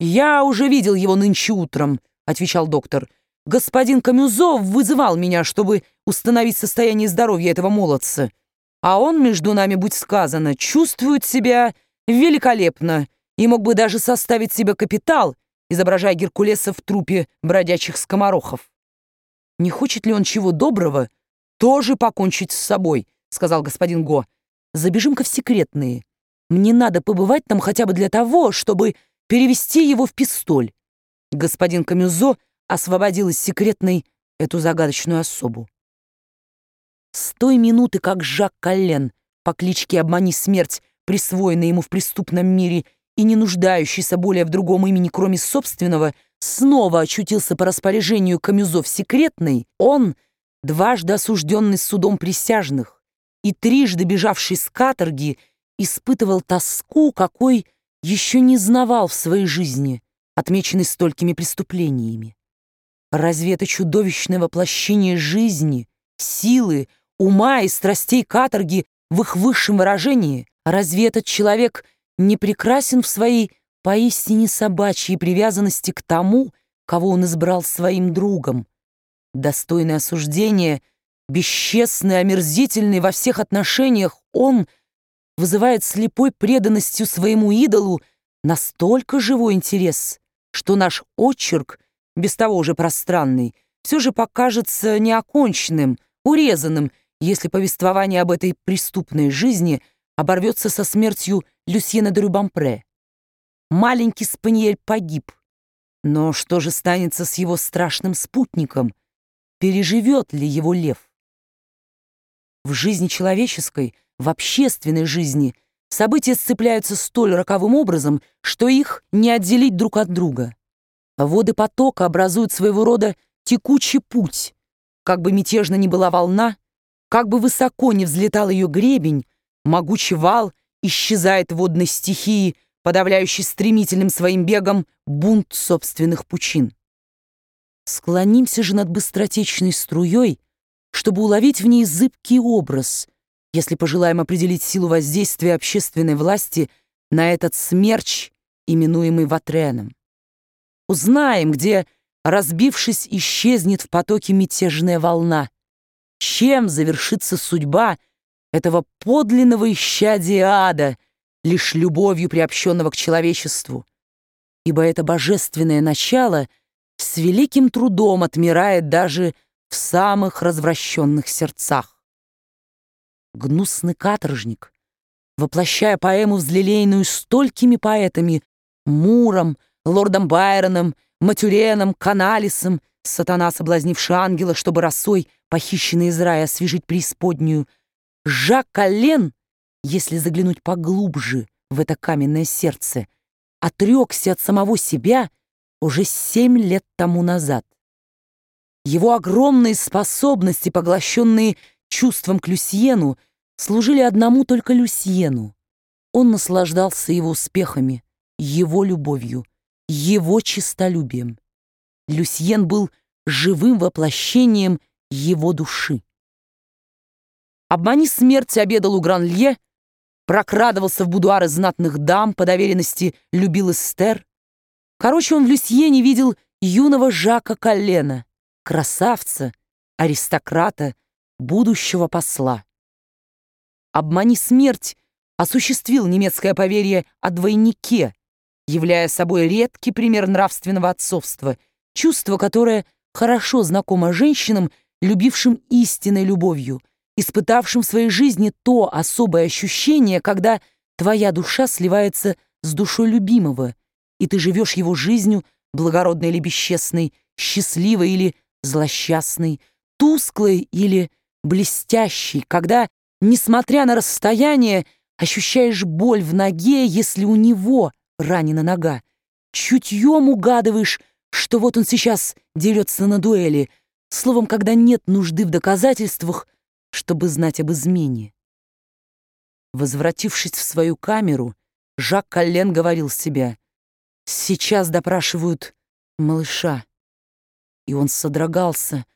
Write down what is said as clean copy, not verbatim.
«Я уже видел его нынче утром», — отвечал доктор. «Господин Камюзо вызывал меня, чтобы установить состояние здоровья этого молодца. А он, между нами будь сказано, чувствует себя великолепно и мог бы даже составить себе капитал, изображая Геркулеса в труппе бродячих скоморохов. Не хочет ли он чего доброго тоже покончить с собой?» — сказал господин Го. «Забежим-ка в секретные. Мне надо побывать там хотя бы для того, чтобы перевести его в пистоль». Господин Камюзо освободил из секретной эту загадочную особу. С той минуты, как Жак Коллен по кличке «Обмани смерть», присвоенный ему в преступном мире и не нуждающийся более в другом имени, кроме собственного, снова очутился по распоряжению Камюзо в секретной, он, дважды осужденный судом присяжных и трижды бежавший с каторги, испытывал тоску, какой еще не знавал в своей жизни, отмеченной столькими преступлениями. Разве это чудовищное воплощение жизни, силы, ума и страстей каторги в их высшем выражении? Разве этот человек не прекрасен в своей поистине собачьей привязанности к тому, кого он избрал своим другом? Достойный осуждения, бесчестный, омерзительный во всех отношениях, он вызывает слепой преданностью своему идолу настолько живой интерес, что наш очерк, без того уже пространный, все же покажется неоконченным, урезанным, если повествование об этой преступной жизни оборвется со смертью Люсьена де Рубампре. Маленький спаниель погиб, но что же станется с его страшным спутником? Переживет ли его лев? В жизни человеческой, в общественной жизни события сцепляются столь роковым образом, что их не отделить друг от друга. Воды потока образуют своего рода текучий путь. Как бы мятежна ни была волна, как бы высоко ни взлетал ее гребень, могучий вал исчезает в водной стихии, подавляющий стремительным своим бегом бунт собственных пучин. Склонимся же над быстротечной струей, чтобы уловить в ней зыбкий образ, если пожелаем определить силу воздействия общественной власти на этот смерч, именуемый Ватреном. Узнаем, где, разбившись, исчезнет в потоке мятежная волна, чем завершится судьба этого подлинного исчадия ада, лишь любовью приобщенного к человечеству, ибо это божественное начало с великим трудом отмирает даже в самых развращенных сердцах. Гнусный каторжник, воплощая поэму взлелеянную столькими поэтами Муром, лордом Байроном, Матюреном, Каналисом, сатана, соблазнивший ангела, чтобы росой, похищенный из рая, освежить преисподнюю, Жак Коллен, если заглянуть поглубже в это каменное сердце, отрекся от самого себя уже 7 лет тому назад. Его огромные способности, поглощенные чувством к Люсьену, служили одному только Люсьену. Он наслаждался его успехами, его любовью, его честолюбием. Люсьен был живым воплощением его души. «Обмани смерть» обедал у Гранлье, прокрадывался в будуары знатных дам, по доверенности любил Эстер. Короче, он в Люсьене видел юного Жака Коллена, красавца, аристократа, будущего посла. «Обмани смерть» осуществил немецкое поверье о двойнике, являя собой редкий пример нравственного отцовства, чувство, которое хорошо знакомо женщинам, любившим истинной любовью, испытавшим в своей жизни то особое ощущение, когда твоя душа сливается с душой любимого, и ты живешь его жизнью, благородной или бесчестной, счастливой или злосчастной, тусклой или блестящей, когда, несмотря на расстояние, ощущаешь боль в ноге, если у него ранена нога, чутьем угадываешь, что вот он сейчас дерется на дуэли, словом, когда нет нужды в доказательствах, чтобы знать об измене. Возвратившись в свою камеру, Жак Коллен говорил себе: «Сейчас допрашивают малыша». И он содрогался,